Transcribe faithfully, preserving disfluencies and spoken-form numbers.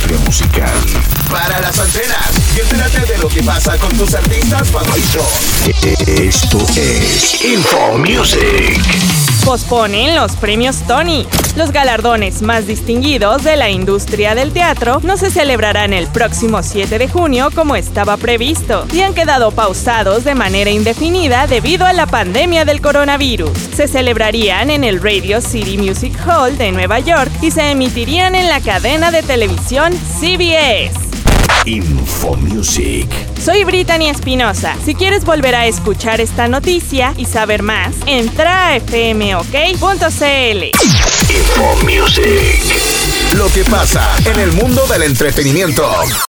industria musical. Para las antenas y entérate de lo que pasa con tus artistas favoritos. Esto es Info Music. Posponen los premios Tony. Los galardones más distinguidos de la industria del teatro no se celebrarán el próximo siete de junio como estaba previsto y han quedado pausados de manera indefinida debido a la pandemia del coronavirus. Se celebrarían en el Radio City Music Hall de Nueva York y se emitirían en la cadena de televisión C B S. Info Music. Soy Brittany Espinosa. Si quieres volver a escuchar esta noticia y saber más, entra a f m o k punto c l. Info Music. Lo que pasa en el mundo del entretenimiento.